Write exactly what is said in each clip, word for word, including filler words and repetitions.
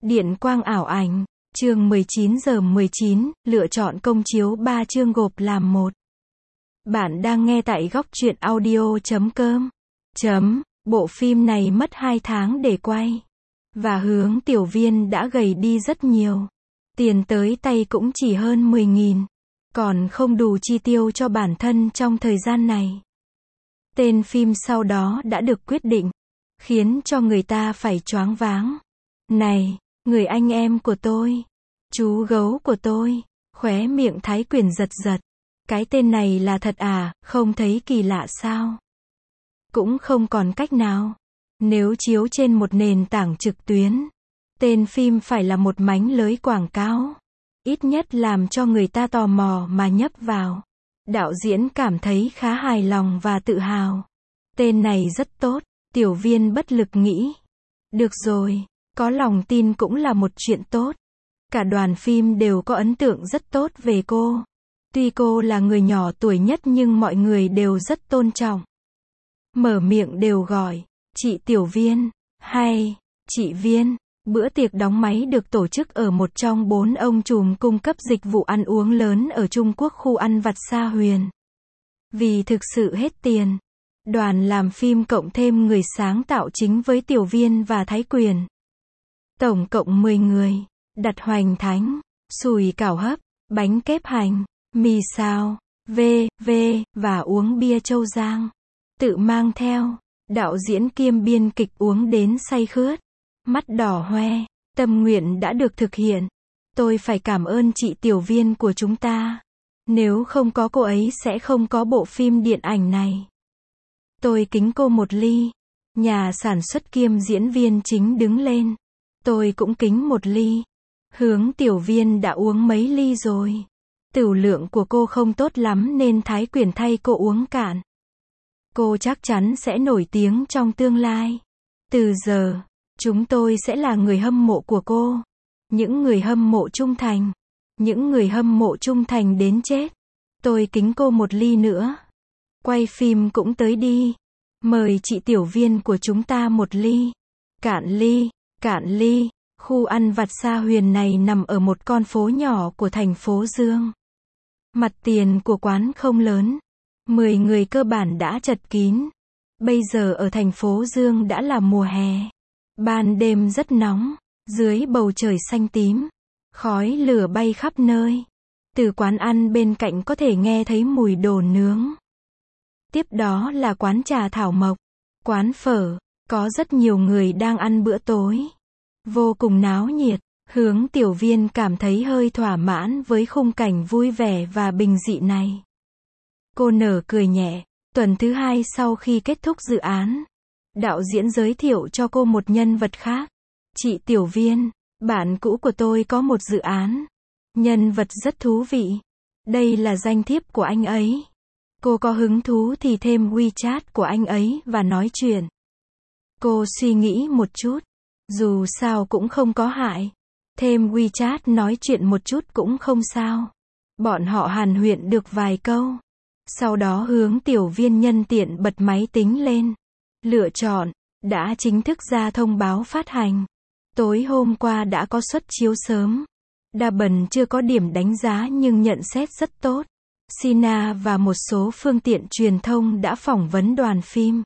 Điện quang ảo ảnh, chương mười chín giờ mười chín, lựa chọn công chiếu ba chương gộp làm một. Bạn đang nghe tại góc truyện audio chấm com. Chấm, bộ phim này mất hai tháng để quay. Và Hướng Tiểu Viên đã gầy đi rất nhiều. Tiền tới tay cũng chỉ hơn mười nghìn. Còn không đủ chi tiêu cho bản thân trong thời gian này. Tên phim sau đó đã được quyết định. Khiến cho người ta phải choáng váng. Này, người anh em của tôi. Chú gấu của tôi. Khóe miệng Thái Quyền giật giật. Cái tên này là thật à, không thấy kỳ lạ sao? Cũng không còn cách nào. Nếu chiếu trên một nền tảng trực tuyến, tên phim phải là một mánh lưới quảng cáo. Ít nhất làm cho người ta tò mò mà nhấp vào. Đạo diễn cảm thấy khá hài lòng và tự hào. Tên này rất tốt, Tiểu Viên bất lực nghĩ. Được rồi, có lòng tin cũng là một chuyện tốt. Cả đoàn phim đều có ấn tượng rất tốt về cô. Tuy cô là người nhỏ tuổi nhất nhưng mọi người đều rất tôn trọng. Mở miệng đều gọi, chị Tiểu Viên, hay, chị Viên. Bữa tiệc đóng máy được tổ chức ở một trong bốn ông trùm cung cấp dịch vụ ăn uống lớn ở Trung Quốc, khu ăn vặt Sa Huyền. Vì thực sự hết tiền, đoàn làm phim cộng thêm người sáng tạo chính với Tiểu Viên và Thái Quyền. Tổng cộng mười người, đặt hoành thánh, sùi cảo hấp, bánh kếp hành, mì xào, v, v, và uống bia Châu Giang. Tự mang theo, đạo diễn kiêm biên kịch uống đến say khướt. Mắt đỏ hoe, tâm nguyện đã được thực hiện. Tôi phải cảm ơn chị Tiểu Viên của chúng ta. Nếu không có cô ấy sẽ không có bộ phim điện ảnh này. Tôi kính cô một ly. Nhà sản xuất kiêm diễn viên chính đứng lên. Tôi cũng kính một ly. Hướng Tiểu Viên đã uống mấy ly rồi. Tửu lượng của cô không tốt lắm nên Thái Quyền thay cô uống cạn. Cô chắc chắn sẽ nổi tiếng trong tương lai. Từ giờ, chúng tôi sẽ là người hâm mộ của cô. Những người hâm mộ trung thành. Những người hâm mộ trung thành đến chết. Tôi kính cô một ly nữa. Quay phim cũng tới đi. Mời chị Tiểu Viên của chúng ta một ly. Cạn ly, cạn ly. Khu ăn vặt Sa Huyền này nằm ở một con phố nhỏ của thành phố Dương. Mặt tiền của quán không lớn. Mười người cơ bản đã chật kín. Bây giờ ở thành phố Dương đã là mùa hè. Ban đêm rất nóng. Dưới bầu trời xanh tím. Khói lửa bay khắp nơi. Từ quán ăn bên cạnh có thể nghe thấy mùi đồ nướng. Tiếp đó là quán trà thảo mộc. Quán phở. Có rất nhiều người đang ăn bữa tối. Vô cùng náo nhiệt. Hướng Tiểu Viên cảm thấy hơi thỏa mãn với khung cảnh vui vẻ và bình dị này. Cô nở cười nhẹ. Tuần thứ hai sau khi kết thúc dự án, đạo diễn giới thiệu cho cô một nhân vật khác. Chị Tiểu Viên, bạn cũ của tôi có một dự án. Nhân vật rất thú vị. Đây là danh thiếp của anh ấy. Cô có hứng thú thì thêm WeChat của anh ấy và nói chuyện. Cô suy nghĩ một chút. Dù sao cũng không có hại. Thêm WeChat nói chuyện một chút cũng không sao. Bọn họ hàn huyên được vài câu. Sau đó Hướng Tiểu Viên nhân tiện bật máy tính lên. Lựa chọn, đã chính thức ra thông báo phát hành. Tối hôm qua đã có suất chiếu sớm. Đa Bần chưa có điểm đánh giá nhưng nhận xét rất tốt. Sina và một số phương tiện truyền thông đã phỏng vấn đoàn phim.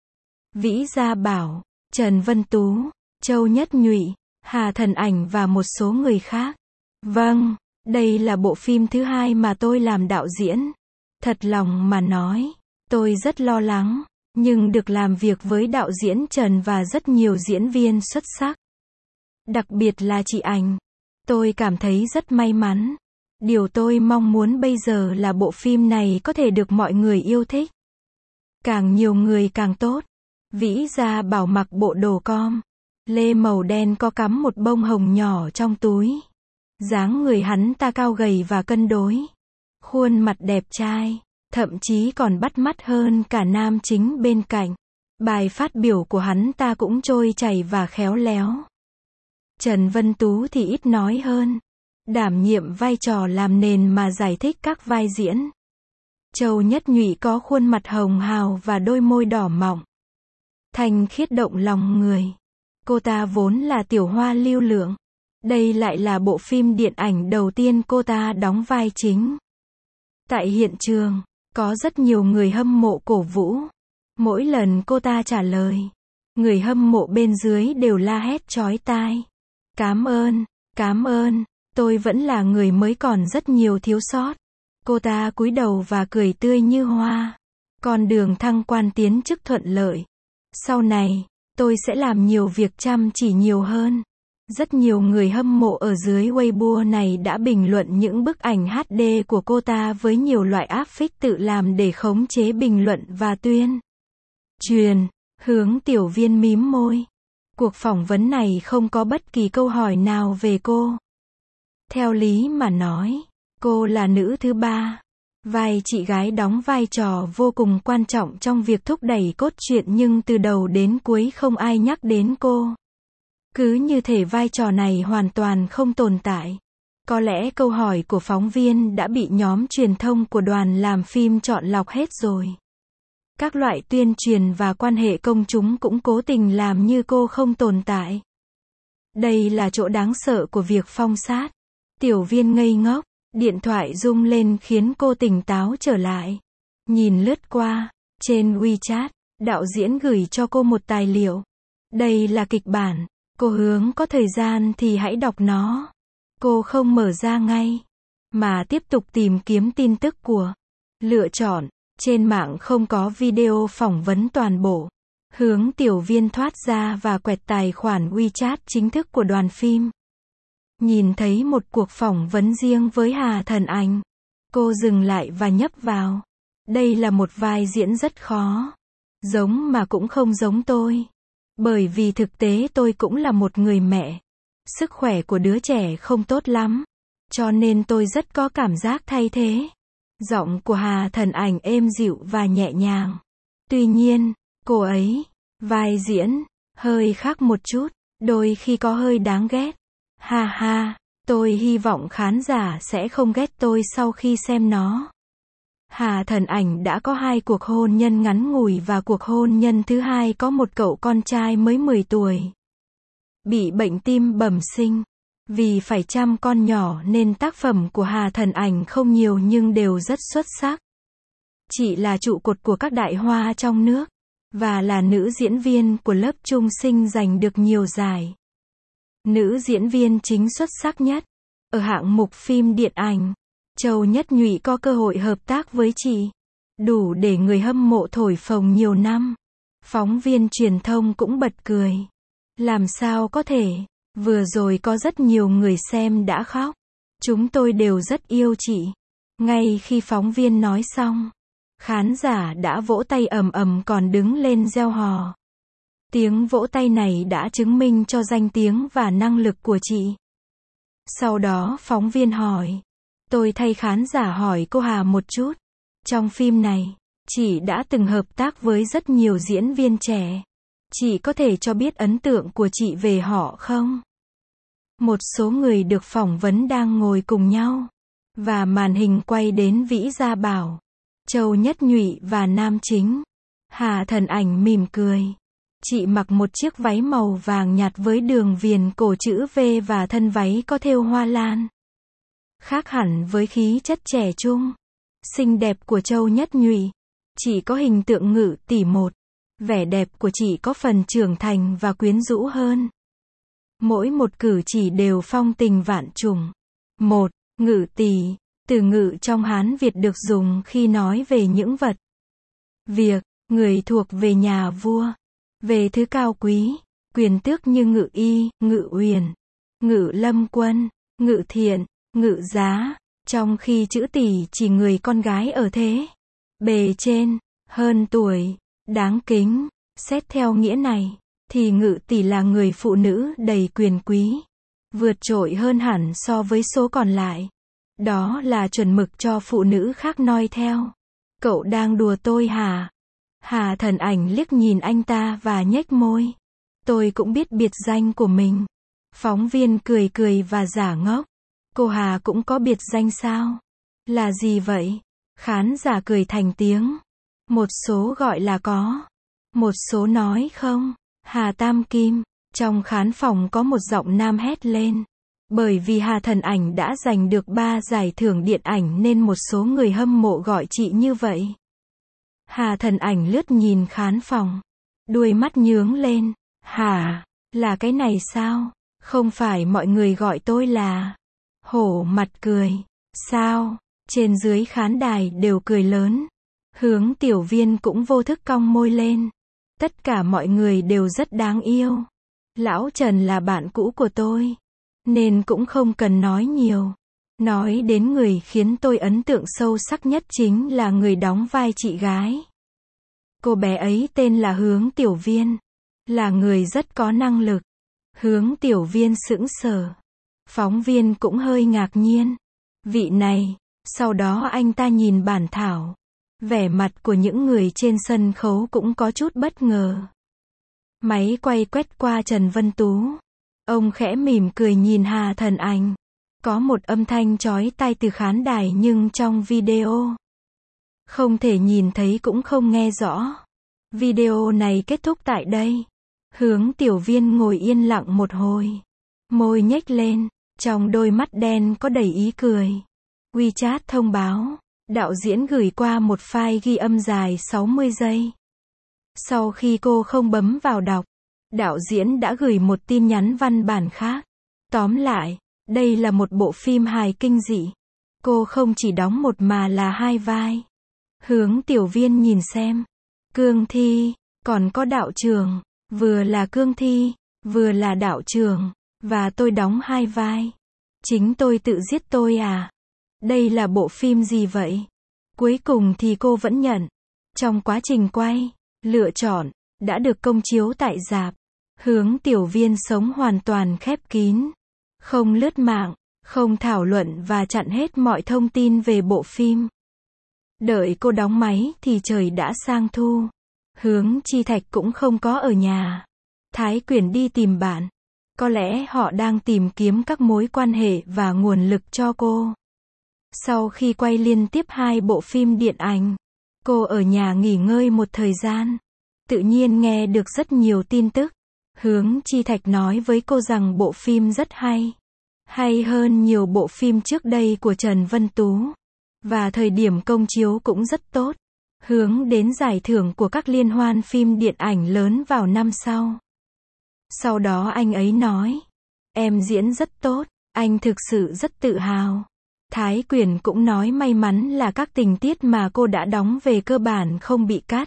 Vĩ Gia Bảo, Trần Vân Tú, Châu Nhất Nhụy, Hà Thần Ảnh và một số người khác. Vâng, đây là bộ phim thứ hai mà tôi làm đạo diễn. Thật lòng mà nói, tôi rất lo lắng, nhưng được làm việc với đạo diễn Trần và rất nhiều diễn viên xuất sắc. Đặc biệt là chị Ảnh. Tôi cảm thấy rất may mắn. Điều tôi mong muốn bây giờ là bộ phim này có thể được mọi người yêu thích. Càng nhiều người càng tốt. Vĩ Gia Bảo mặc bộ đồ com lê màu đen có cắm một bông hồng nhỏ trong túi. Dáng người hắn ta cao gầy và cân đối. Khuôn mặt đẹp trai, thậm chí còn bắt mắt hơn cả nam chính bên cạnh. Bài phát biểu của hắn ta cũng trôi chảy và khéo léo. Trần Vân Tú thì ít nói hơn. Đảm nhiệm vai trò làm nền mà giải thích các vai diễn. Châu Nhất Nhụy có khuôn mặt hồng hào và đôi môi đỏ mọng. Thanh khiết động lòng người. Cô ta vốn là tiểu hoa lưu lượng. Đây lại là bộ phim điện ảnh đầu tiên cô ta đóng vai chính. Tại hiện trường, có rất nhiều người hâm mộ cổ vũ. Mỗi lần cô ta trả lời, người hâm mộ bên dưới đều la hét chói tai. Cám ơn, cám ơn, tôi vẫn là người mới còn rất nhiều thiếu sót. Cô ta cúi đầu và cười tươi như hoa. Con đường thăng quan tiến chức thuận lợi. Sau này, tôi sẽ làm nhiều việc chăm chỉ nhiều hơn. Rất nhiều người hâm mộ ở dưới Weibo này đã bình luận những bức ảnh hát đê của cô ta với nhiều loại áp phích tự làm để khống chế bình luận và tuyên truyền. Hướng Tiểu Viên mím môi. Cuộc phỏng vấn này không có bất kỳ câu hỏi nào về cô. Theo lý mà nói, cô là nữ thứ ba. Vai chị gái đóng vai trò vô cùng quan trọng trong việc thúc đẩy cốt truyện nhưng từ đầu đến cuối không ai nhắc đến cô. Cứ như thể vai trò này hoàn toàn không tồn tại. Có lẽ câu hỏi của phóng viên đã bị nhóm truyền thông của đoàn làm phim chọn lọc hết rồi. Các loại tuyên truyền và quan hệ công chúng cũng cố tình làm như cô không tồn tại. Đây là chỗ đáng sợ của việc phong sát. Tiểu Viên ngây ngốc, điện thoại rung lên khiến cô tỉnh táo trở lại. Nhìn lướt qua, trên WeChat, đạo diễn gửi cho cô một tài liệu. Đây là kịch bản, cô Hướng có thời gian thì hãy đọc nó. Cô không mở ra ngay, mà tiếp tục tìm kiếm tin tức của lựa chọn. Trên mạng không có video phỏng vấn toàn bộ. Hướng Tiểu Viên thoát ra và quẹt tài khoản WeChat chính thức của đoàn phim. Nhìn thấy một cuộc phỏng vấn riêng với Hà Thần Ảnh. Cô dừng lại và nhấp vào. Đây là một vai diễn rất khó. Giống mà cũng không giống tôi. Bởi vì thực tế tôi cũng là một người mẹ. Sức khỏe của đứa trẻ không tốt lắm. Cho nên tôi rất có cảm giác thay thế. Giọng của Hà Thần Ảnh êm dịu và nhẹ nhàng. Tuy nhiên, cô ấy, vai diễn, hơi khác một chút, đôi khi có hơi đáng ghét. Ha ha, tôi hy vọng khán giả sẽ không ghét tôi sau khi xem nó. Hà Thần Ảnh đã có hai cuộc hôn nhân ngắn ngủi và cuộc hôn nhân thứ hai có một cậu con trai mới mười tuổi. Bị bệnh tim bẩm sinh. Vì phải chăm con nhỏ nên tác phẩm của Hà Thần Ảnh không nhiều nhưng đều rất xuất sắc. Chị là trụ cột của các đại hoa trong nước, và là nữ diễn viên của lớp trung sinh giành được nhiều giải. Nữ diễn viên chính xuất sắc nhất. Ở hạng mục phim điện ảnh, Châu Nhất Nhụy có cơ hội hợp tác với chị. Đủ để người hâm mộ thổi phồng nhiều năm. Phóng viên truyền thông cũng bật cười. Làm sao có thể? Vừa rồi có rất nhiều người xem đã khóc. Chúng tôi đều rất yêu chị. Ngay khi phóng viên nói xong, khán giả đã vỗ tay ầm ầm còn đứng lên reo hò. Tiếng vỗ tay này đã chứng minh cho danh tiếng và năng lực của chị. Sau đó phóng viên hỏi. Tôi thay khán giả hỏi cô Hà một chút. Trong phim này, chị đã từng hợp tác với rất nhiều diễn viên trẻ. Chị có thể cho biết ấn tượng của chị về họ không? Một số người được phỏng vấn đang ngồi cùng nhau. Và màn hình quay đến Vĩ Gia Bảo, Châu Nhất Nhụy và nam chính. Hà Thần Ảnh mỉm cười. Chị mặc một chiếc váy màu vàng nhạt với đường viền cổ chữ V và thân váy có thêu hoa lan. Khác hẳn với khí chất trẻ trung, xinh đẹp của Châu Nhất Nhụy. Chị có hình tượng Ngự tỷ một. Vẻ đẹp của chị có phần trưởng thành và quyến rũ hơn. Mỗi một cử chỉ đều phong tình vạn trùng. Một, Ngự tỷ. Từ ngự trong Hán Việt được dùng khi nói về những vật, việc, người thuộc về nhà vua. Về thứ cao quý, quyền tước như ngự y, ngự uyển, ngự lâm quân, ngự thiện, ngự giá. Trong khi chữ tỷ chỉ người con gái ở thế bề trên, hơn tuổi, đáng kính. Xét theo nghĩa này, thì ngự tỷ là người phụ nữ đầy quyền quý, vượt trội hơn hẳn so với số còn lại. Đó là chuẩn mực cho phụ nữ khác noi theo. Cậu đang đùa tôi hả? Hà Thần Ảnh liếc nhìn anh ta và nhếch môi. Tôi cũng biết biệt danh của mình. Phóng viên cười cười và giả ngốc. Cô Hà cũng có biệt danh sao? Là gì vậy? Khán giả cười thành tiếng. Một số gọi là có, một số nói không. Hà Tam Kim. Trong khán phòng có một giọng nam hét lên. Bởi vì Hà Thần Ảnh đã giành được ba giải thưởng điện ảnh nên một số người hâm mộ gọi chị như vậy. Hà Thần Ảnh lướt nhìn khán phòng. Đuôi mắt nhướng lên. Hả? Là cái này sao? Không phải mọi người gọi tôi là... Hổ mặt cười. Sao? Trên dưới khán đài đều cười lớn. Hướng Tiểu Viên cũng vô thức cong môi lên. Tất cả mọi người đều rất đáng yêu. Lão Trần là bạn cũ của tôi, nên cũng không cần nói nhiều. Nói đến người khiến tôi ấn tượng sâu sắc nhất chính là người đóng vai chị gái. Cô bé ấy tên là Hướng Tiểu Viên. Là người rất có năng lực. Hướng Tiểu Viên sững sờ. Phóng viên cũng hơi ngạc nhiên. Vị này, sau đó anh ta nhìn bản thảo. Vẻ mặt của những người trên sân khấu cũng có chút bất ngờ. Máy quay quét qua Trần Vân Tú. Ông khẽ mỉm cười nhìn Hà Thần Ảnh. Có một âm thanh chói tai từ khán đài nhưng trong video không thể nhìn thấy cũng không nghe rõ. Video này kết thúc tại đây. Hướng Tiểu Viên ngồi yên lặng một hồi. Môi nhếch lên, trong đôi mắt đen có đầy ý cười. WeChat thông báo, đạo diễn gửi qua một file ghi âm dài sáu mươi giây. Sau khi cô không bấm vào đọc, đạo diễn đã gửi một tin nhắn văn bản khác. Tóm lại, đây là một bộ phim hài kinh dị. Cô không chỉ đóng một mà là hai vai. Hướng Tiểu Viên nhìn xem. Cương Thi, còn có đạo trường. Vừa là Cương Thi, vừa là đạo trường. Và tôi đóng hai vai. Chính tôi tự giết tôi à? Đây là bộ phim gì vậy? Cuối cùng thì cô vẫn nhận. Trong quá trình quay, lựa chọn, đã được công chiếu tại rạp. Hướng Tiểu Viên sống hoàn toàn khép kín. Không lướt mạng, không thảo luận và chặn hết mọi thông tin về bộ phim. Đợi cô đóng máy thì trời đã sang thu. Hướng Chi Thạch cũng không có ở nhà. Thái Quyển đi tìm bạn. Có lẽ họ đang tìm kiếm các mối quan hệ và nguồn lực cho cô. Sau khi quay liên tiếp hai bộ phim điện ảnh, cô ở nhà nghỉ ngơi một thời gian. Tự nhiên nghe được rất nhiều tin tức. Hướng Chi Thạch nói với cô rằng bộ phim rất hay. Hay hơn nhiều bộ phim trước đây của Trần Vân Tú. Và thời điểm công chiếu cũng rất tốt. Hướng đến giải thưởng của các liên hoan phim điện ảnh lớn vào năm sau. Sau đó anh ấy nói, em diễn rất tốt, anh thực sự rất tự hào. Thái Quyển cũng nói may mắn là các tình tiết mà cô đã đóng về cơ bản không bị cắt.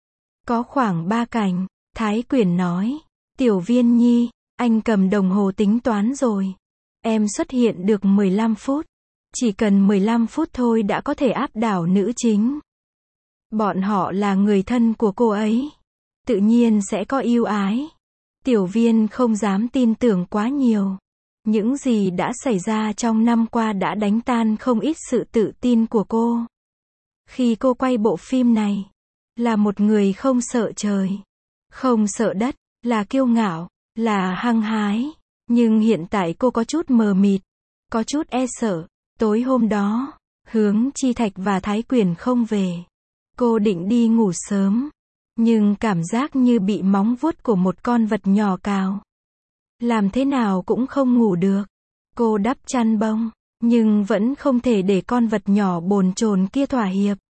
Có khoảng ba cảnh, Thái Quyển nói, Tiểu Viên Nhi, anh cầm đồng hồ tính toán rồi. Em xuất hiện được mười lăm phút. Chỉ cần mười lăm phút thôi đã có thể áp đảo nữ chính. Bọn họ là người thân của cô ấy. Tự nhiên sẽ có ưu ái. Tiểu Viên không dám tin tưởng quá nhiều. Những gì đã xảy ra trong năm qua đã đánh tan không ít sự tự tin của cô. Khi cô quay bộ phim này, là một người không sợ trời, không sợ đất, là kiêu ngạo, là hăng hái. Nhưng hiện tại cô có chút mờ mịt, có chút e sợ. Tối hôm đó, Hướng Chi Thạch và Thái Quyển không về. Cô định đi ngủ sớm, nhưng cảm giác như bị móng vuốt của một con vật nhỏ cào. Làm thế nào cũng không ngủ được. Cô đắp chăn bông, nhưng vẫn không thể để con vật nhỏ bồn chồn kia thỏa hiệp.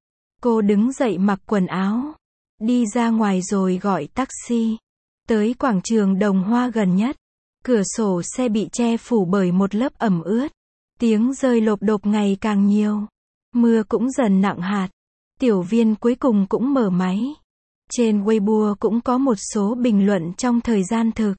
Cô đứng dậy mặc quần áo, đi ra ngoài rồi gọi taxi. Tới quảng trường Đồng Hoa gần nhất. Cửa sổ xe bị che phủ bởi một lớp ẩm ướt. Tiếng rơi lộp độp ngày càng nhiều. Mưa cũng dần nặng hạt. Tiểu Viên cuối cùng cũng mở máy. Trên Weibo cũng có một số bình luận trong thời gian thực.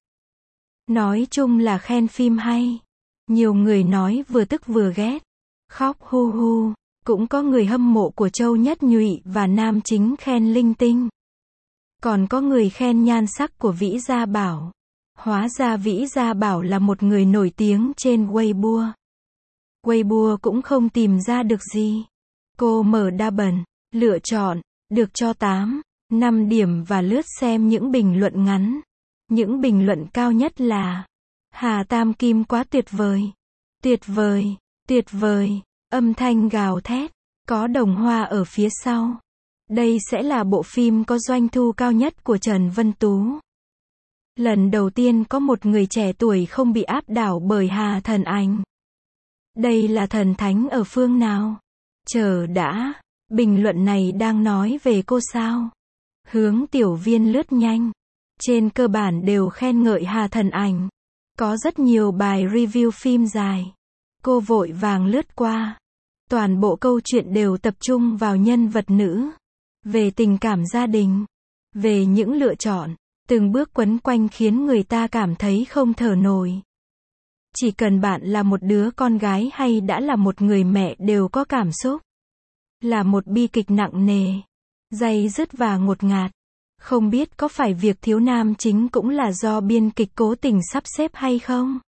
Nói chung là khen phim hay. Nhiều người nói vừa tức vừa ghét. Khóc hu hu. Cũng có người hâm mộ của Châu Nhất Nhụy và nam chính khen linh tinh. Còn có người khen nhan sắc của Vĩ Gia Bảo. Hóa ra Vĩ Gia Bảo là một người nổi tiếng trên Weibo. Weibo cũng không tìm ra được gì. Cô mở đa bần, lựa chọn, được cho tám, năm điểm và lướt xem những bình luận ngắn. Những bình luận cao nhất là Hà Tam Kim quá tuyệt vời. Tuyệt vời, tuyệt vời, âm thanh gào thét, có đồng hoa ở phía sau. Đây sẽ là bộ phim có doanh thu cao nhất của Trần Vân Tú. Lần đầu tiên có một người trẻ tuổi không bị áp đảo bởi Hà Thần Ảnh. Đây là thần thánh ở phương nào? Chờ đã, bình luận này đang nói về cô sao? Hướng Tiểu Viên lướt nhanh. Trên cơ bản đều khen ngợi Hà Thần Ảnh. Có rất nhiều bài review phim dài. Cô vội vàng lướt qua. Toàn bộ câu chuyện đều tập trung vào nhân vật nữ. Về tình cảm gia đình. Về những lựa chọn. Từng bước quấn quanh khiến người ta cảm thấy không thở nổi. Chỉ cần bạn là một đứa con gái hay đã là một người mẹ đều có cảm xúc. Là một bi kịch nặng nề. Day dứt và ngột ngạt. Không biết có phải việc thiếu nam chính cũng là do biên kịch cố tình sắp xếp hay không?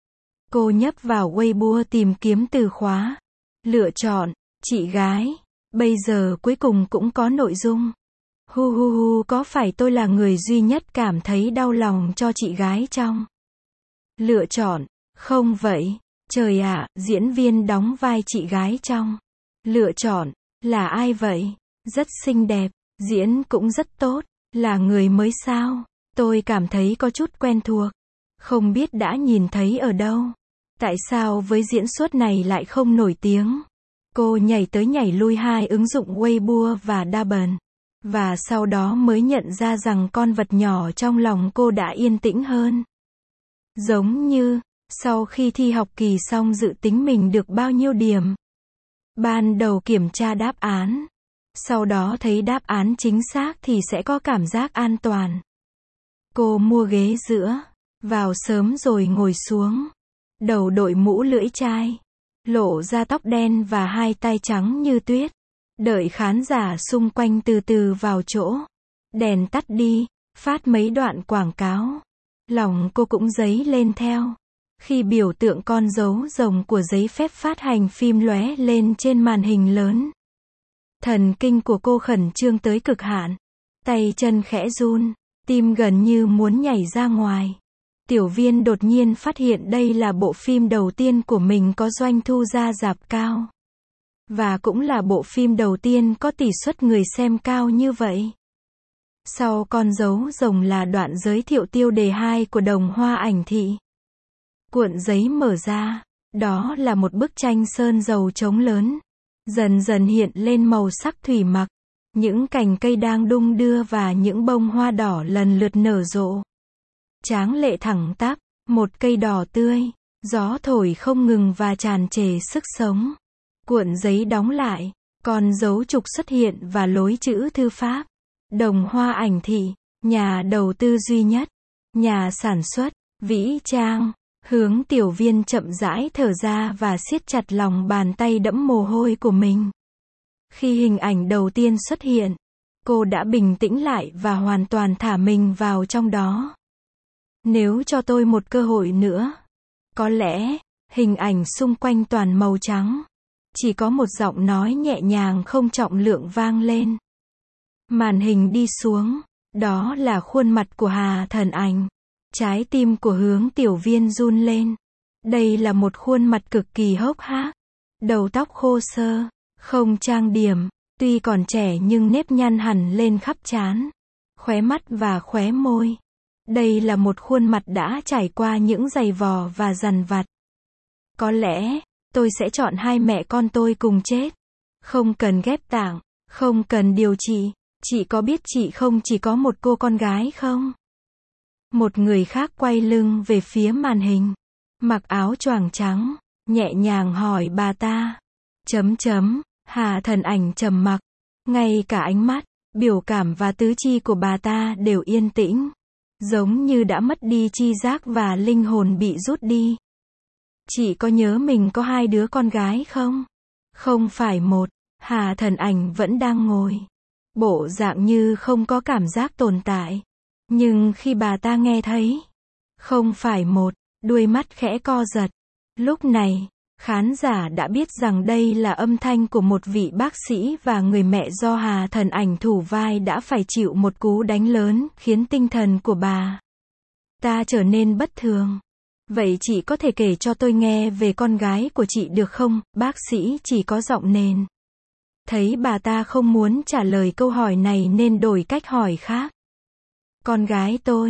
Cô nhấp vào Weibo tìm kiếm từ khóa. Lựa chọn, chị gái. Bây giờ cuối cùng cũng có nội dung. Hu hu hu, có phải tôi là người duy nhất cảm thấy đau lòng cho chị gái trong? Lựa chọn, không vậy. Trời ạ, diễn viên đóng vai chị gái trong. Lựa chọn, là ai vậy? Rất xinh đẹp, diễn cũng rất tốt. Là người mới sao? Tôi cảm thấy có chút quen thuộc. Không biết đã nhìn thấy ở đâu. Tại sao với diễn xuất này lại không nổi tiếng? Cô nhảy tới nhảy lui hai ứng dụng Weibo và Douban. Và sau đó mới nhận ra rằng con vật nhỏ trong lòng cô đã yên tĩnh hơn. Giống như, sau khi thi học kỳ xong dự tính mình được bao nhiêu điểm. Ban đầu kiểm tra đáp án. Sau đó thấy đáp án chính xác thì sẽ có cảm giác an toàn. Cô mua ghế giữa. Vào sớm rồi ngồi xuống. Đầu đội mũ lưỡi chai. Lộ ra tóc đen và hai tay trắng như tuyết. Đợi khán giả xung quanh từ từ vào chỗ. Đèn tắt đi. Phát mấy đoạn quảng cáo. Lòng cô cũng dấy lên theo. Khi biểu tượng con dấu rồng của giấy phép phát hành phim lóe lên trên màn hình lớn. Thần kinh của cô khẩn trương tới cực hạn. Tay chân khẽ run. Tim gần như muốn nhảy ra ngoài. Tiểu Viên đột nhiên phát hiện đây là bộ phim đầu tiên của mình có doanh thu ra rạp cao. Và cũng là bộ phim đầu tiên có tỷ suất người xem cao như vậy. Sau con dấu rồng là đoạn giới thiệu tiêu đề hai của Đồng Hoa Ảnh Thị. Cuộn giấy mở ra. Đó là một bức tranh sơn dầu trống lớn. Dần dần hiện lên màu sắc thủy mặc. Những cành cây đang đung đưa và những bông hoa đỏ lần lượt nở rộ. Tráng lệ thẳng tắp, một cây đỏ tươi. Gió thổi không ngừng và tràn trề sức sống. Cuộn giấy đóng lại. Con dấu trục xuất hiện và lối chữ thư pháp. Đồng Hoa Ảnh Thị. Nhà đầu tư duy nhất. Nhà sản xuất. Vĩ Trang. Hướng Tiểu Viên chậm rãi thở ra và siết chặt lòng bàn tay đẫm mồ hôi của mình. Khi hình ảnh đầu tiên xuất hiện, cô đã bình tĩnh lại và hoàn toàn thả mình vào trong đó. Nếu cho tôi một cơ hội nữa, có lẽ, hình ảnh xung quanh toàn màu trắng. Chỉ có một giọng nói nhẹ nhàng không trọng lượng vang lên. Màn hình đi xuống, đó là khuôn mặt của Hà Thần Ảnh. Trái tim của Hướng Tiểu Viên run lên. Đây là một khuôn mặt cực kỳ hốc hác. Đầu tóc khô xơ, không trang điểm, tuy còn trẻ nhưng nếp nhăn hẳn lên khắp trán, khóe mắt và khóe môi. Đây là một khuôn mặt đã trải qua những giày vò và dằn vặt. Có lẽ, tôi sẽ chọn hai mẹ con tôi cùng chết. Không cần ghép tạng, không cần điều trị. Chị có biết chị không chỉ có một cô con gái không? Một người khác quay lưng về phía màn hình. Mặc áo choàng trắng, nhẹ nhàng hỏi bà ta. Chấm chấm, Hà Thần Ảnh trầm mặc. Ngay cả ánh mắt, biểu cảm và tứ chi của bà ta đều yên tĩnh. Giống như đã mất đi chi giác và linh hồn bị rút đi. Chị có nhớ mình có hai đứa con gái không? Không phải một. Hà Thần Ảnh vẫn đang ngồi. Bộ dạng như không có cảm giác tồn tại. Nhưng khi bà ta nghe thấy, không phải một, đuôi mắt khẽ co giật. Lúc này, khán giả đã biết rằng đây là âm thanh của một vị bác sĩ và người mẹ do Hà Thần Ảnh thủ vai đã phải chịu một cú đánh lớn, khiến tinh thần của bà ta trở nên bất thường. Vậy chị có thể kể cho tôi nghe về con gái của chị được không? Bác sĩ chỉ có giọng nền. Thấy bà ta không muốn trả lời câu hỏi này nên đổi cách hỏi khác. Con gái tôi,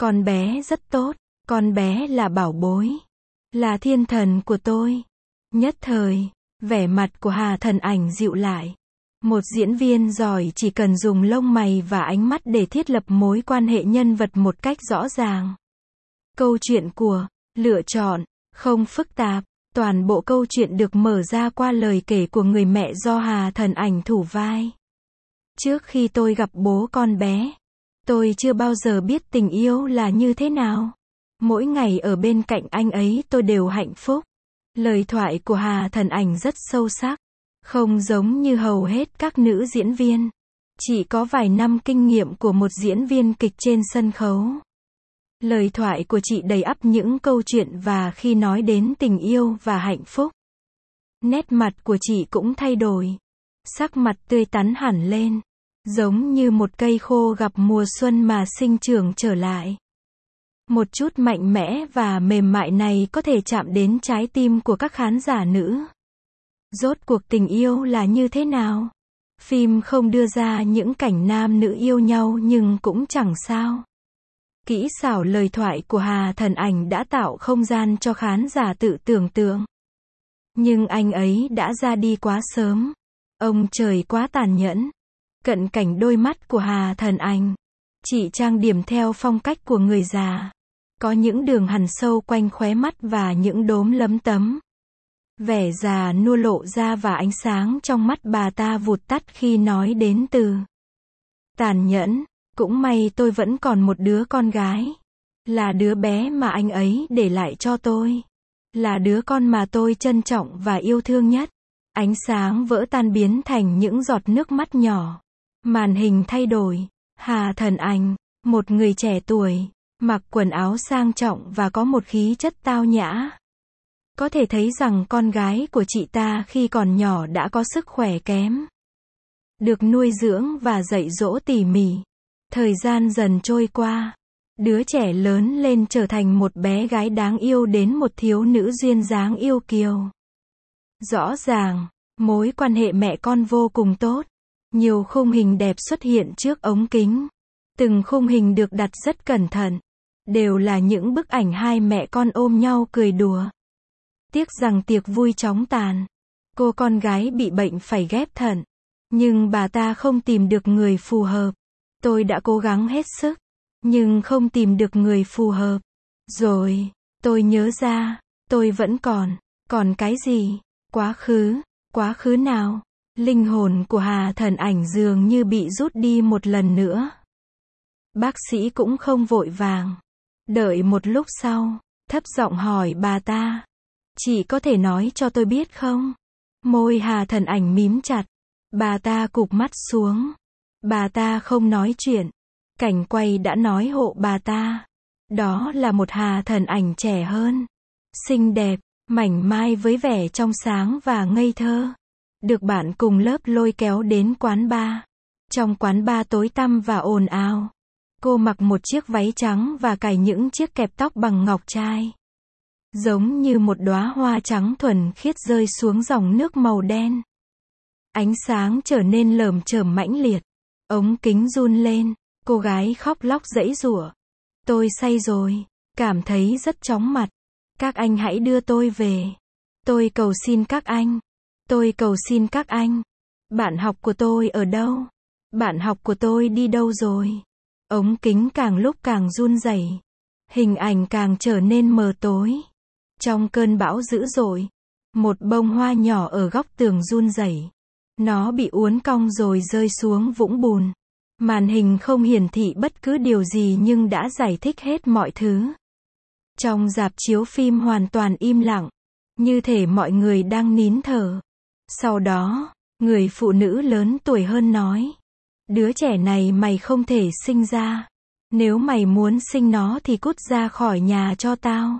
Con bé rất tốt, con bé là bảo bối, là thiên thần của tôi. Nhất thời, vẻ mặt của Hà Thần Ảnh dịu lại. Một diễn viên giỏi chỉ cần dùng lông mày và ánh mắt để thiết lập mối quan hệ nhân vật một cách rõ ràng. Câu chuyện của Lựa Chọn không phức tạp, toàn bộ câu chuyện được mở ra qua lời kể của người mẹ do Hà Thần Ảnh thủ vai. Trước khi tôi gặp bố con bé, tôi chưa bao giờ biết tình yêu là như thế nào. Mỗi ngày ở bên cạnh anh ấy tôi đều hạnh phúc. Lời thoại của Hà Thần Ảnh rất sâu sắc, không giống như hầu hết các nữ diễn viên. Chỉ có vài năm kinh nghiệm của một diễn viên kịch trên sân khấu. Lời thoại của chị đầy ắp những câu chuyện và khi nói đến tình yêu và hạnh phúc, nét mặt của chị cũng thay đổi. Sắc mặt tươi tắn hẳn lên, giống như một cây khô gặp mùa xuân mà sinh trưởng trở lại. Một chút mạnh mẽ và mềm mại này có thể chạm đến trái tim của các khán giả nữ. Rốt cuộc tình yêu là như thế nào? Phim không đưa ra những cảnh nam nữ yêu nhau nhưng cũng chẳng sao. Kỹ xảo lời thoại của Hà Thần Ảnh đã tạo không gian cho khán giả tự tưởng tượng. Nhưng anh ấy đã ra đi quá sớm. Ông trời quá tàn nhẫn. Cận cảnh đôi mắt của Hà Thần Ảnh. Chị trang điểm theo phong cách của người già. Có những đường hằn sâu quanh khóe mắt và những đốm lấm tấm. Vẻ già nua lộ ra và ánh sáng trong mắt bà ta vụt tắt khi nói đến từ tàn nhẫn. Cũng may tôi vẫn còn một đứa con gái. Là đứa bé mà anh ấy để lại cho tôi. Là đứa con mà tôi trân trọng và yêu thương nhất. Ánh sáng vỡ tan biến thành những giọt nước mắt nhỏ. Màn hình thay đổi. Hà Thần Ảnh, một người trẻ tuổi, mặc quần áo sang trọng và có một khí chất tao nhã. Có thể thấy rằng con gái của chị ta khi còn nhỏ đã có sức khỏe kém. Được nuôi dưỡng và dạy dỗ tỉ mỉ. Thời gian dần trôi qua. Đứa trẻ lớn lên trở thành một bé gái đáng yêu đến một thiếu nữ duyên dáng yêu kiều. Rõ ràng, mối quan hệ mẹ con vô cùng tốt. Nhiều khung hình đẹp xuất hiện trước ống kính. Từng khung hình được đặt rất cẩn thận. Đều là những bức ảnh hai mẹ con ôm nhau cười đùa. Tiếc rằng tiệc vui chóng tàn. Cô con gái bị bệnh phải ghép thận. Nhưng bà ta không tìm được người phù hợp. Tôi đã cố gắng hết sức. Nhưng không tìm được người phù hợp. Rồi, tôi nhớ ra. Tôi vẫn còn. Còn cái gì? Quá khứ. Quá khứ nào? Linh hồn của Hà Thần Ảnh dường như bị rút đi một lần nữa. Bác sĩ cũng không vội vàng. Đợi một lúc sau, thấp giọng hỏi bà ta. Chị có thể nói cho tôi biết không? Môi Hà Thần Ảnh mím chặt. Bà ta cụp mắt xuống. Bà ta không nói chuyện. Cảnh quay đã nói hộ bà ta. Đó là một Hà Thần Ảnh trẻ hơn. Xinh đẹp, mảnh mai với vẻ trong sáng và ngây thơ. Được bạn cùng lớp lôi kéo đến quán bar. Trong quán bar tối tăm và ồn ào. Cô mặc một chiếc váy trắng và cài những chiếc kẹp tóc bằng ngọc trai. Giống như một đóa hoa trắng thuần khiết rơi xuống dòng nước màu đen. Ánh sáng trở nên lởm chởm mãnh liệt. Ống kính run lên. Cô gái khóc lóc giãy giụa. Tôi say rồi. Cảm thấy rất chóng mặt. Các anh hãy đưa tôi về. Tôi cầu xin các anh. Tôi cầu xin các anh. Bạn học của tôi ở đâu? Bạn học của tôi đi đâu rồi? Ống kính càng lúc càng run rẩy. Hình ảnh càng trở nên mờ tối. Trong cơn bão dữ dội, một bông hoa nhỏ ở góc tường run rẩy. Nó bị uốn cong rồi rơi xuống vũng bùn. Màn hình không hiển thị bất cứ điều gì nhưng đã giải thích hết mọi thứ. Trong rạp chiếu phim hoàn toàn im lặng, như thể mọi người đang nín thở. Sau đó, người phụ nữ lớn tuổi hơn nói. Đứa trẻ này mày không thể sinh ra. Nếu mày muốn sinh nó thì cút ra khỏi nhà cho tao.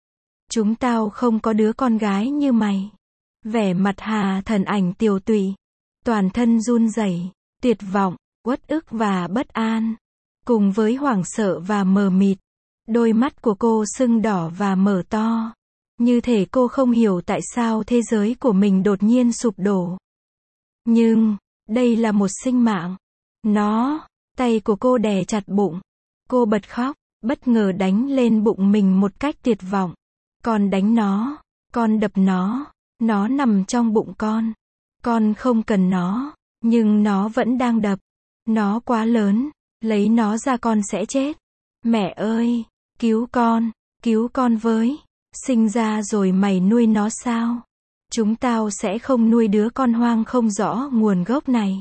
Chúng tao không có đứa con gái như mày. Vẻ mặt Hà Thần Ảnh tiều tụy. Toàn thân run rẩy, tuyệt vọng, uất ức và bất an. Cùng với hoảng sợ và mờ mịt. Đôi mắt của cô sưng đỏ và mở to. Như thể cô không hiểu tại sao thế giới của mình đột nhiên sụp đổ. Nhưng, đây là một sinh mạng. Nó, tay của cô đè chặt bụng. Cô bật khóc. bất ngờ đánh lên bụng mình một cách tuyệt vọng. Con đánh nó, con đập nó, nó nằm trong bụng con. Con không cần nó, nhưng nó vẫn đang đập. Nó quá lớn, lấy nó ra con sẽ chết. Mẹ ơi, cứu con, cứu con với. Sinh ra rồi mày nuôi nó sao? Chúng tao sẽ không nuôi đứa con hoang không rõ nguồn gốc này.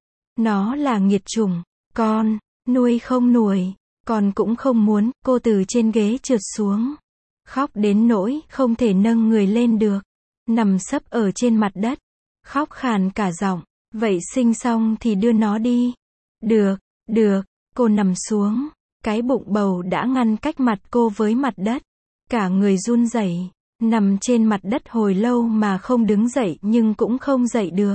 Nó là nghiệt chủng, con, nuôi không nuôi, con cũng không muốn. Cô từ trên ghế trượt xuống, khóc đến nỗi không thể nâng người lên được, nằm sấp ở trên mặt đất, khóc khàn cả giọng. Vậy sinh xong thì đưa nó đi. Được, được, cô nằm xuống, cái bụng bầu đã ngăn cách mặt cô với mặt đất. Cả người run rẩy, nằm trên mặt đất hồi lâu mà không đứng dậy nhưng cũng không dậy được.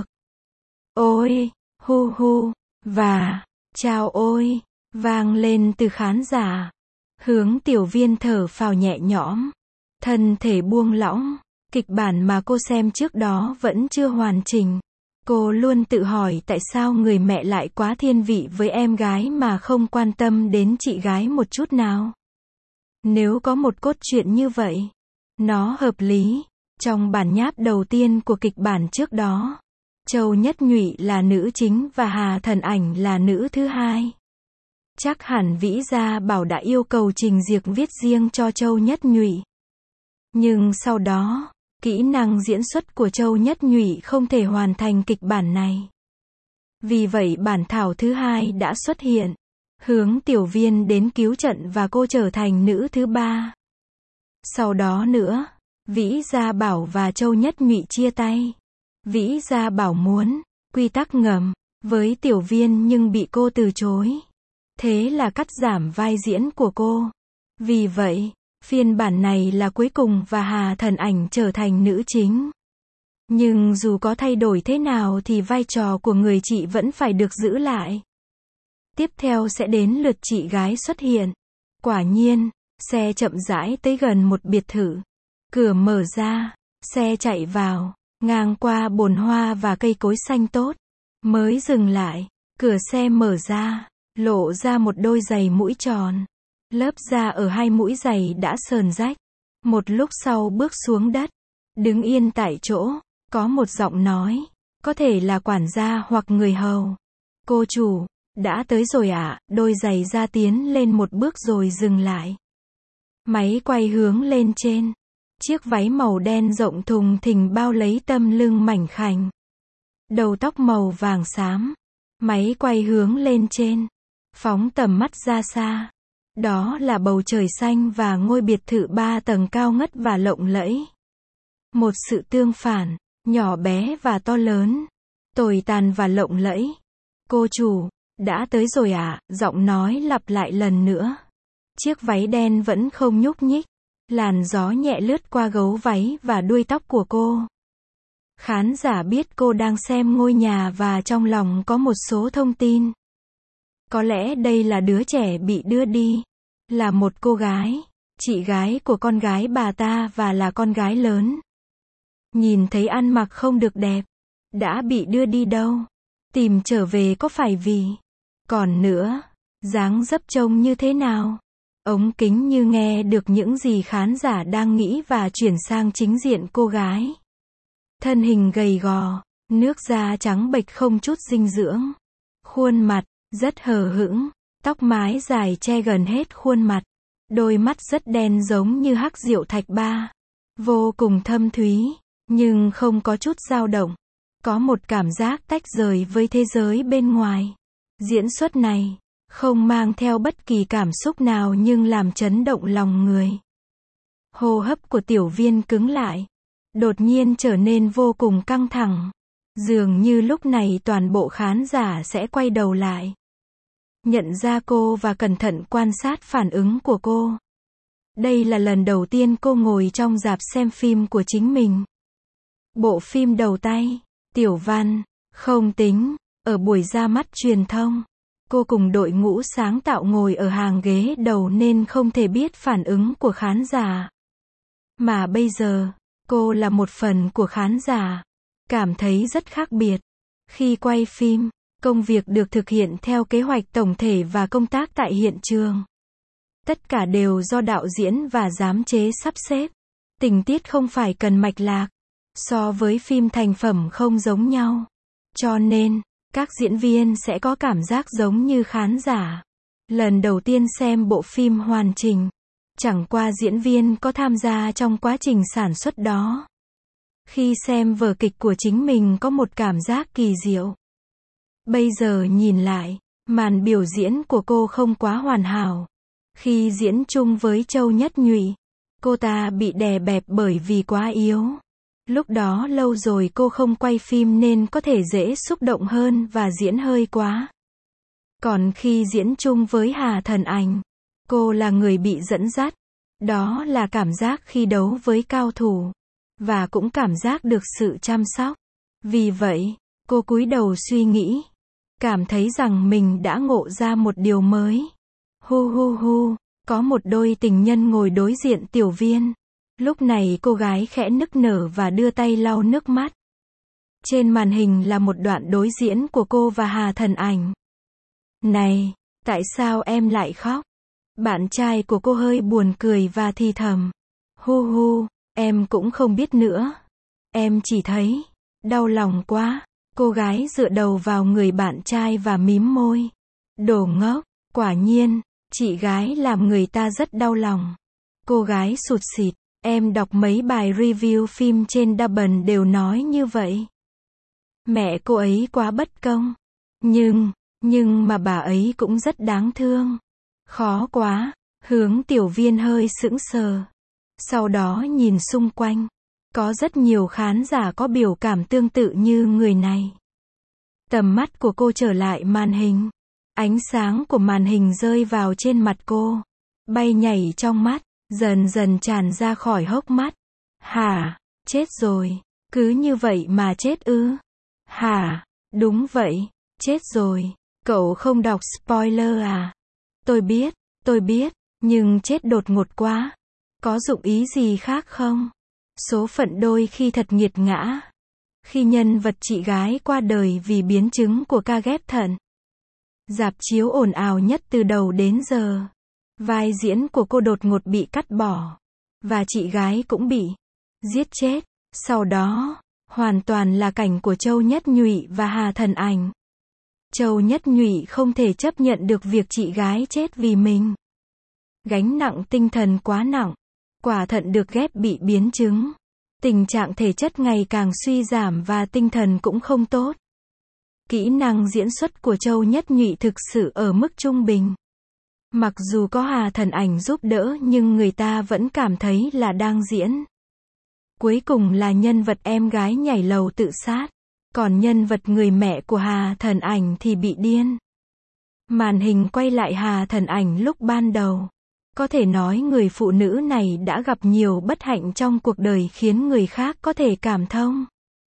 Ôi, hu hu, và, chào ôi, vang lên từ khán giả. Hướng Tiểu Viên thở phào nhẹ nhõm, thân thể buông lỏng. Kịch bản mà cô xem trước đó vẫn chưa hoàn chỉnh. Cô luôn tự hỏi tại sao người mẹ lại quá thiên vị với em gái mà không quan tâm đến chị gái một chút nào. Nếu có một cốt truyện như vậy, nó hợp lý. Trong bản nháp đầu tiên của kịch bản trước đó, Châu Nhất Nhụy là nữ chính và Hà Thần Ảnh là nữ thứ hai. Chắc hẳn Vĩ Gia Bảo đã yêu cầu Trình Diệc viết riêng cho Châu Nhất Nhụy. Nhưng sau đó, kỹ năng diễn xuất của Châu Nhất Nhụy không thể hoàn thành kịch bản này. Vì vậy bản thảo thứ hai đã xuất hiện. Hướng Tiểu Viên đến cứu trận và cô trở thành nữ thứ ba. Sau đó nữa, Vĩ Gia Bảo và Châu Nhất Nhụy chia tay. Vĩ Gia Bảo muốn quy tắc ngầm với Tiểu Viên nhưng bị cô từ chối. Thế là cắt giảm vai diễn của cô. Vì vậy, phiên bản này là cuối cùng và Hà Thần Ảnh trở thành nữ chính. Nhưng dù có thay đổi thế nào thì vai trò của người chị vẫn phải được giữ lại. Tiếp theo sẽ đến lượt chị gái xuất hiện. Quả nhiên, xe chậm rãi tới gần một biệt thự. Cửa mở ra, xe chạy vào, ngang qua bồn hoa và cây cối xanh tốt. Mới dừng lại, cửa xe mở ra, lộ ra một đôi giày mũi tròn. Lớp da ở hai mũi giày đã sờn rách. Một lúc sau bước xuống đất, đứng yên tại chỗ, có một giọng nói, có thể là quản gia hoặc người hầu. Cô chủ, đã tới rồi ạ. À? Đôi giày da tiến lên một bước rồi dừng lại. Máy quay hướng lên trên. Chiếc váy màu đen rộng thùng thình bao lấy tâm lưng mảnh khảnh. Đầu tóc màu vàng xám. Máy quay hướng lên trên. Phóng tầm mắt ra xa. Đó là bầu trời xanh và ngôi biệt thự ba tầng cao ngất và lộng lẫy. Một sự tương phản, nhỏ bé và to lớn, tồi tàn và lộng lẫy. Cô chủ, đã tới rồi ạ. À? Giọng nói lặp lại lần nữa. Chiếc váy đen vẫn không nhúc nhích. Làn gió nhẹ lướt qua gấu váy và đuôi tóc của cô. Khán giả biết cô đang xem ngôi nhà và trong lòng có một số thông tin. Có lẽ đây là đứa trẻ bị đưa đi. Là một cô gái, chị gái của con gái bà ta và là con gái lớn. Nhìn thấy ăn mặc không được đẹp. Đã bị đưa đi đâu? Tìm trở về có phải vì? Còn nữa, dáng dấp trông như thế nào? Ống kính như nghe được những gì khán giả đang nghĩ và chuyển sang chính diện cô gái. Thân hình gầy gò, nước da trắng bệch không chút dinh dưỡng. Khuôn mặt, rất hờ hững, tóc mái dài che gần hết khuôn mặt. Đôi mắt rất đen giống như hắc rượu thạch ba. Vô cùng thâm thúy, nhưng không có chút dao động. Có một cảm giác tách rời với thế giới bên ngoài. Diễn xuất này không mang theo bất kỳ cảm xúc nào nhưng làm chấn động lòng người. Hô hấp của Tiểu Viên cứng lại. Đột nhiên trở nên vô cùng căng thẳng. Dường như lúc này toàn bộ khán giả sẽ quay đầu lại. Nhận ra cô và cẩn thận quan sát phản ứng của cô. Đây là lần đầu tiên cô ngồi trong rạp xem phim của chính mình. Bộ phim đầu tay, Tiểu Văn, không tính, ở buổi ra mắt truyền thông. Cô cùng đội ngũ sáng tạo ngồi ở hàng ghế đầu nên không thể biết phản ứng của khán giả. Mà bây giờ, cô là một phần của khán giả. Cảm thấy rất khác biệt. Khi quay phim, công việc được thực hiện theo kế hoạch tổng thể và công tác tại hiện trường. Tất cả đều do đạo diễn và giám chế sắp xếp. Tình tiết không phải cần mạch lạc. So với phim thành phẩm không giống nhau. Cho nên, các diễn viên sẽ có cảm giác giống như khán giả. Lần đầu tiên xem bộ phim hoàn chỉnh. Chẳng qua diễn viên có tham gia trong quá trình sản xuất đó. Khi xem vở kịch của chính mình có một cảm giác kỳ diệu. Bây giờ nhìn lại, màn biểu diễn của cô không quá hoàn hảo. Khi diễn chung với Châu Nhất Nhụy, cô ta bị đè bẹp bởi vì quá yếu. Lúc đó lâu rồi cô không quay phim nên có thể dễ xúc động hơn và diễn hơi quá. Còn khi diễn chung với Hà Thần Ảnh, cô là người bị dẫn dắt. Đó là cảm giác khi đấu với cao thủ. Và cũng cảm giác được sự chăm sóc. Vì vậy, cô cúi đầu suy nghĩ. Cảm thấy rằng mình đã ngộ ra một điều mới. Hu hu hu, có một đôi tình nhân ngồi đối diện Tiểu Viên. Lúc này cô gái khẽ nức nở và đưa tay lau nước mắt. Trên màn hình là một đoạn đối diễn của cô và Hà Thần Ảnh. Này, tại sao em lại khóc? Bạn trai của cô hơi buồn cười và thì thầm. Hu hu, em cũng không biết nữa. Em chỉ thấy đau lòng quá. Cô gái dựa đầu vào người bạn trai và mím môi. Đồ ngốc, quả nhiên, chị gái làm người ta rất đau lòng. Cô gái sụt sịt, em đọc mấy bài review phim trên Douban đều nói như vậy. Mẹ cô ấy quá bất công. Nhưng, nhưng mà bà ấy cũng rất đáng thương. Khó quá, Hướng Tiểu Viên hơi sững sờ. Sau đó nhìn xung quanh. Có rất nhiều khán giả có biểu cảm tương tự như người này. Tầm mắt của cô trở lại màn hình. Ánh sáng của màn hình rơi vào trên mặt cô. Bay nhảy trong mắt, dần dần tràn ra khỏi hốc mắt. Hả? Chết rồi. Cứ như vậy mà chết ư? Hả? Đúng vậy. Chết rồi. Cậu không đọc spoiler à? Tôi biết, tôi biết, nhưng chết đột ngột quá. Có dụng ý gì khác không? Số phận đôi khi thật nghiệt ngã. Khi nhân vật chị gái qua đời vì biến chứng của ca ghép thận. Rạp chiếu ồn ào nhất từ đầu đến giờ. Vai diễn của cô đột ngột bị cắt bỏ. Và chị gái cũng bị giết chết. Sau đó, hoàn toàn là cảnh của Châu Nhất Nhụy và Hà Thần Ảnh. Châu Nhất Nhụy không thể chấp nhận được việc chị gái chết vì mình. Gánh nặng tinh thần quá nặng. Quả thận được ghép bị biến chứng. Tình trạng thể chất ngày càng suy giảm và tinh thần cũng không tốt. Kỹ năng diễn xuất của Châu Nhất Nhụy thực sự ở mức trung bình. Mặc dù có Hà Thần Ảnh giúp đỡ nhưng người ta vẫn cảm thấy là đang diễn. Cuối cùng là nhân vật em gái nhảy lầu tự sát. Còn nhân vật người mẹ của Hà Thần Ảnh thì bị điên. Màn hình quay lại Hà Thần Ảnh lúc ban đầu. Có thể nói người phụ nữ này đã gặp nhiều bất hạnh trong cuộc đời khiến người khác có thể cảm thông.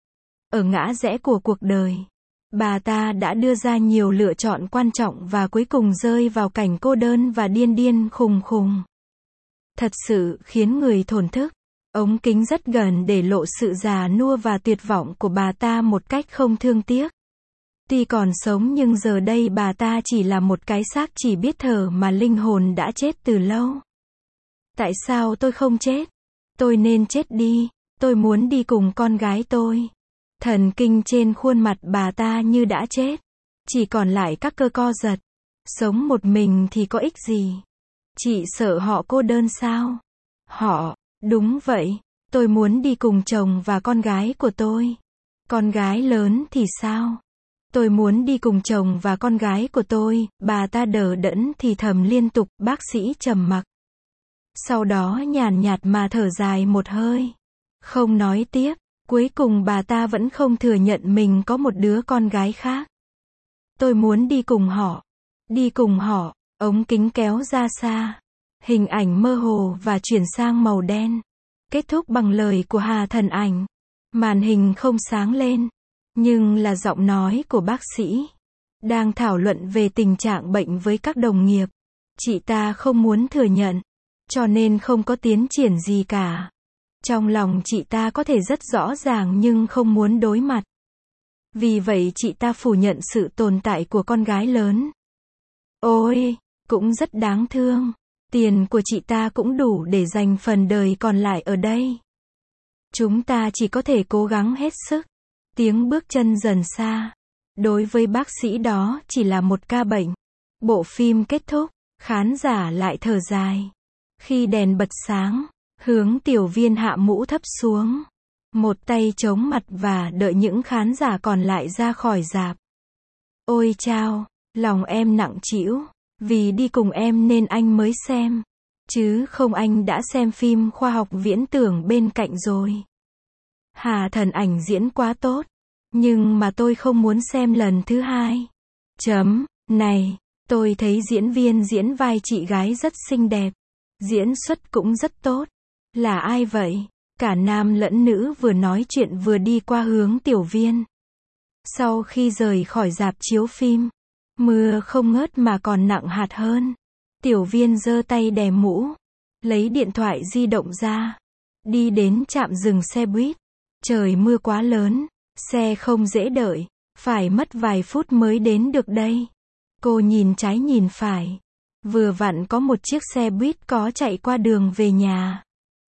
Ở ngã rẽ của cuộc đời, bà ta đã đưa ra nhiều lựa chọn quan trọng và cuối cùng rơi vào cảnh cô đơn và điên điên khùng khùng. Thật sự khiến người thổn thức. Ống kính rất gần để lộ sự già nua và tuyệt vọng của bà ta một cách không thương tiếc. Tuy còn sống nhưng giờ đây bà ta chỉ là một cái xác chỉ biết thở mà linh hồn đã chết từ lâu. Tại sao tôi không chết? Tôi nên chết đi. Tôi muốn đi cùng con gái tôi. Thần kinh trên khuôn mặt bà ta như đã chết. Chỉ còn lại các cơ co giật. Sống một mình thì có ích gì? Chị sợ họ cô đơn sao? Họ, đúng vậy. Tôi muốn đi cùng chồng và con gái của tôi. Con gái lớn thì sao? Tôi muốn đi cùng chồng và con gái của tôi, bà ta đờ đẫn thì thầm liên tục, bác sĩ trầm mặc. Sau đó nhàn nhạt mà thở dài một hơi. Không nói tiếp, cuối cùng bà ta vẫn không thừa nhận mình có một đứa con gái khác. Tôi muốn đi cùng họ. Đi cùng họ, ống kính kéo ra xa. Hình ảnh mơ hồ và chuyển sang màu đen. Kết thúc bằng lời của Hà Thần Ảnh. Màn hình không sáng lên. Nhưng là giọng nói của bác sĩ. Đang thảo luận về tình trạng bệnh với các đồng nghiệp. Chị ta không muốn thừa nhận. Cho nên không có tiến triển gì cả. Trong lòng chị ta có thể rất rõ ràng nhưng không muốn đối mặt. Vì vậy chị ta phủ nhận sự tồn tại của con gái lớn. Ôi, cũng rất đáng thương. Tiền của chị ta cũng đủ để dành phần đời còn lại ở đây. Chúng ta chỉ có thể cố gắng hết sức. Tiếng bước chân dần xa. Đối với bác sĩ đó chỉ là một ca bệnh. Bộ phim kết thúc, khán giả lại thở dài. Khi đèn bật sáng, Hướng Tiểu Viên hạ mũ thấp xuống. Một tay chống mặt và đợi những khán giả còn lại ra khỏi rạp. Ôi chao, lòng em nặng trĩu. Vì đi cùng em nên anh mới xem. Chứ không anh đã xem phim khoa học viễn tưởng bên cạnh rồi. Hà Thần Ảnh diễn quá tốt. Nhưng mà tôi không muốn xem lần thứ hai. Chấm, này, tôi thấy diễn viên diễn vai chị gái rất xinh đẹp. Diễn xuất cũng rất tốt. Là ai vậy? Cả nam lẫn nữ vừa nói chuyện vừa đi qua Hướng Tiểu Viên. Sau khi rời khỏi rạp chiếu phim, mưa không ngớt mà còn nặng hạt hơn. Tiểu Viên giơ tay đè mũ, lấy điện thoại di động ra, đi đến trạm dừng xe buýt. Trời mưa quá lớn, xe không dễ đợi, phải mất vài phút mới đến được đây. Cô nhìn trái nhìn phải, vừa vặn có một chiếc xe buýt có chạy qua đường về nhà.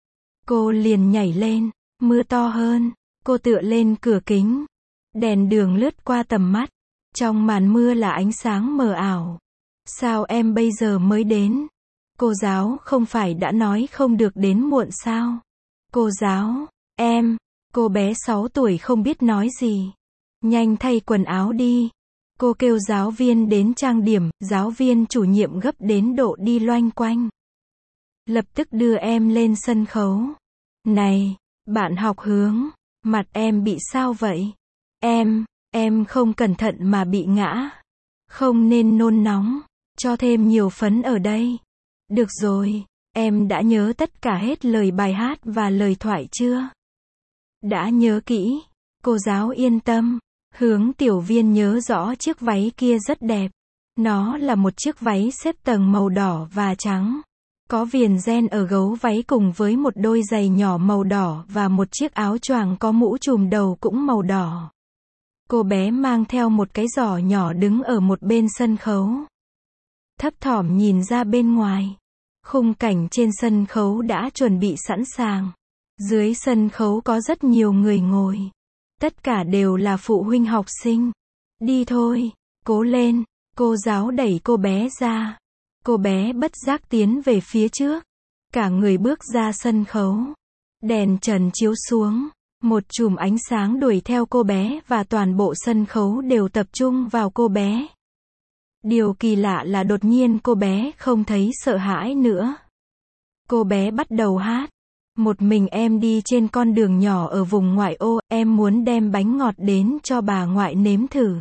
Cô liền nhảy lên, mưa to hơn, cô tựa lên cửa kính. Đèn đường lướt qua tầm mắt, trong màn mưa là ánh sáng mờ ảo. Sao em bây giờ mới đến? Cô giáo không phải đã nói không được đến muộn sao? Cô giáo, em, cô bé sáu tuổi không biết nói gì. Nhanh thay quần áo đi. Cô kêu giáo viên đến trang điểm, giáo viên chủ nhiệm gấp đến độ đi loanh quanh. Lập tức đưa em lên sân khấu. Này, bạn học Hướng, mặt em bị sao vậy? Em, em không cẩn thận mà bị ngã. Không nên nôn nóng, cho thêm nhiều phấn ở đây. Được rồi, em đã nhớ tất cả hết lời bài hát và lời thoại chưa? Đã nhớ kỹ, cô giáo yên tâm. Hướng Tiểu Viên nhớ rõ chiếc váy kia rất đẹp. Nó là một chiếc váy xếp tầng màu đỏ và trắng. Có viền ren ở gấu váy cùng với một đôi giày nhỏ màu đỏ và một chiếc áo choàng có mũ trùm đầu cũng màu đỏ. Cô bé mang theo một cái giỏ nhỏ đứng ở một bên sân khấu. Thấp thỏm nhìn ra bên ngoài. Khung cảnh trên sân khấu đã chuẩn bị sẵn sàng. Dưới sân khấu có rất nhiều người ngồi. Tất cả đều là phụ huynh học sinh. Đi thôi, cố lên, cô giáo đẩy cô bé ra. Cô bé bất giác tiến về phía trước. Cả người bước ra sân khấu. Đèn trần chiếu xuống. Một chùm ánh sáng đuổi theo cô bé và toàn bộ sân khấu đều tập trung vào cô bé. Điều kỳ lạ là đột nhiên cô bé không thấy sợ hãi nữa. Cô bé bắt đầu hát. Một mình em đi trên con đường nhỏ ở vùng ngoại ô, em muốn đem bánh ngọt đến cho bà ngoại nếm thử.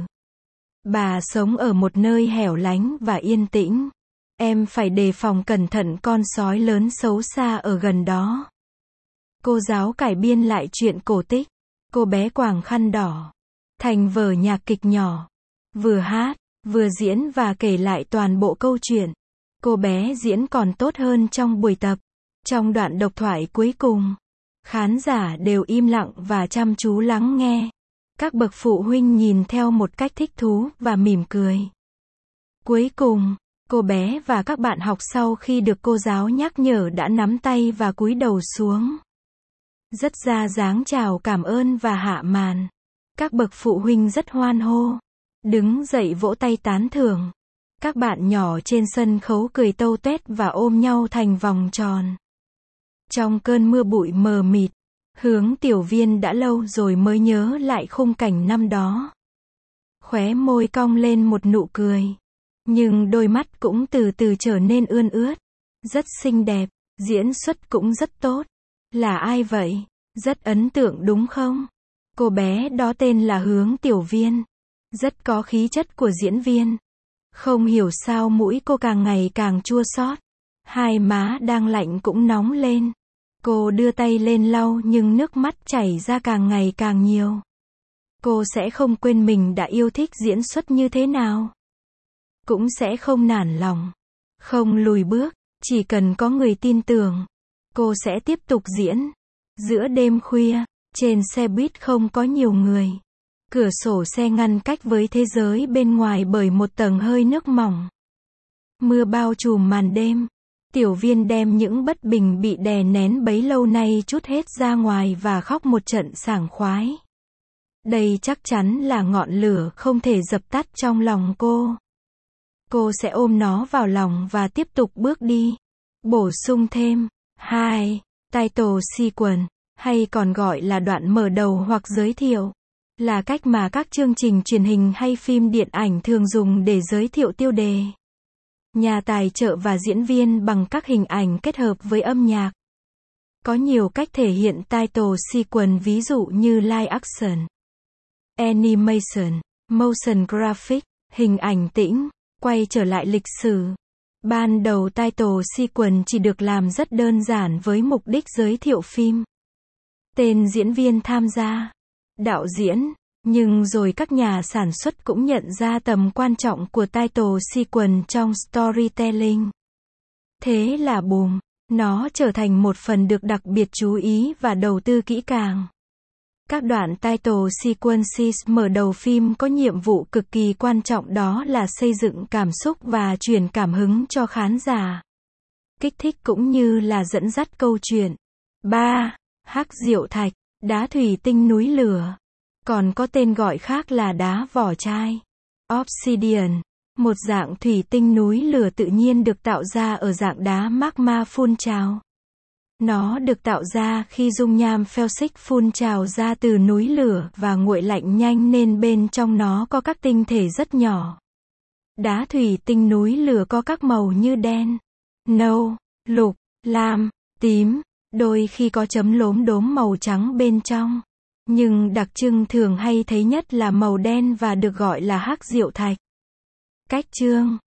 Bà sống ở một nơi hẻo lánh và yên tĩnh. Em phải đề phòng cẩn thận con sói lớn xấu xa ở gần đó. Cô giáo cải biên lại chuyện cổ tích. Cô bé quàng khăn đỏ. Thành vở nhạc kịch nhỏ. Vừa hát, vừa diễn và kể lại toàn bộ câu chuyện. Cô bé diễn còn tốt hơn trong buổi tập. Trong đoạn độc thoại cuối cùng, khán giả đều im lặng và chăm chú lắng nghe. Các bậc phụ huynh nhìn theo một cách thích thú và mỉm cười. Cuối cùng, cô bé và các bạn học sau khi được cô giáo nhắc nhở đã nắm tay và cúi đầu xuống. Rất ra dáng chào cảm ơn và hạ màn. Các bậc phụ huynh rất hoan hô. Đứng dậy vỗ tay tán thưởng. Các bạn nhỏ trên sân khấu cười tâu tuét và ôm nhau thành vòng tròn. Trong cơn mưa bụi mờ mịt, Hướng Tiểu Viên đã lâu rồi mới nhớ lại khung cảnh năm đó. Khóe môi cong lên một nụ cười. Nhưng đôi mắt cũng từ từ trở nên ươn ướt. Rất xinh đẹp, diễn xuất cũng rất tốt. Là ai vậy? Rất ấn tượng đúng không? Cô bé đó tên là Hướng Tiểu Viên. Rất có khí chất của diễn viên. Không hiểu sao mũi cô càng ngày càng chua xót. Hai má đang lạnh cũng nóng lên. Cô đưa tay lên lau nhưng nước mắt chảy ra càng ngày càng nhiều. Cô sẽ không quên mình đã yêu thích diễn xuất như thế nào. Cũng sẽ không nản lòng. Không lùi bước, chỉ cần có người tin tưởng. Cô sẽ tiếp tục diễn. Giữa đêm khuya, trên xe buýt không có nhiều người. Cửa sổ xe ngăn cách với thế giới bên ngoài bởi một tầng hơi nước mỏng. Mưa bao trùm màn đêm. Tiểu Viên đem những bất bình bị đè nén bấy lâu nay trút hết ra ngoài và khóc một trận sảng khoái. Đây chắc chắn là ngọn lửa không thể dập tắt trong lòng cô. Cô sẽ ôm nó vào lòng và tiếp tục bước đi. Bổ sung thêm. hai. Title sequence, hay còn gọi là đoạn mở đầu hoặc giới thiệu, là cách mà các chương trình truyền hình hay phim điện ảnh thường dùng để giới thiệu tiêu đề, nhà tài trợ và diễn viên bằng các hình ảnh kết hợp với âm nhạc. Có nhiều cách thể hiện title sequence, ví dụ như live action, animation, motion graphic, hình ảnh tĩnh, quay trở lại lịch sử. Ban đầu title sequence chỉ được làm rất đơn giản với mục đích giới thiệu phim, tên diễn viên tham gia, đạo diễn, nhưng rồi các nhà sản xuất cũng nhận ra tầm quan trọng của title sequence trong storytelling. Thế là bùm, nó trở thành một phần được đặc biệt chú ý và đầu tư kỹ càng. Các đoạn title sequences mở đầu phim có nhiệm vụ cực kỳ quan trọng, đó là xây dựng cảm xúc và truyền cảm hứng cho khán giả. Kích thích cũng như là dẫn dắt câu chuyện. ba. Hắc diệu thạch, đá thủy tinh núi lửa. Còn có tên gọi khác là đá vỏ chai. Obsidian, một dạng thủy tinh núi lửa tự nhiên được tạo ra ở dạng đá magma phun trào. Nó được tạo ra khi dung nham felsic phun trào ra từ núi lửa và nguội lạnh nhanh nên bên trong nó có các tinh thể rất nhỏ. Đá thủy tinh núi lửa có các màu như đen, nâu, lục, lam, tím, đôi khi có chấm lốm đốm màu trắng bên trong. Nhưng đặc trưng thường hay thấy nhất là màu đen và được gọi là hắc diệu thạch. Cách chương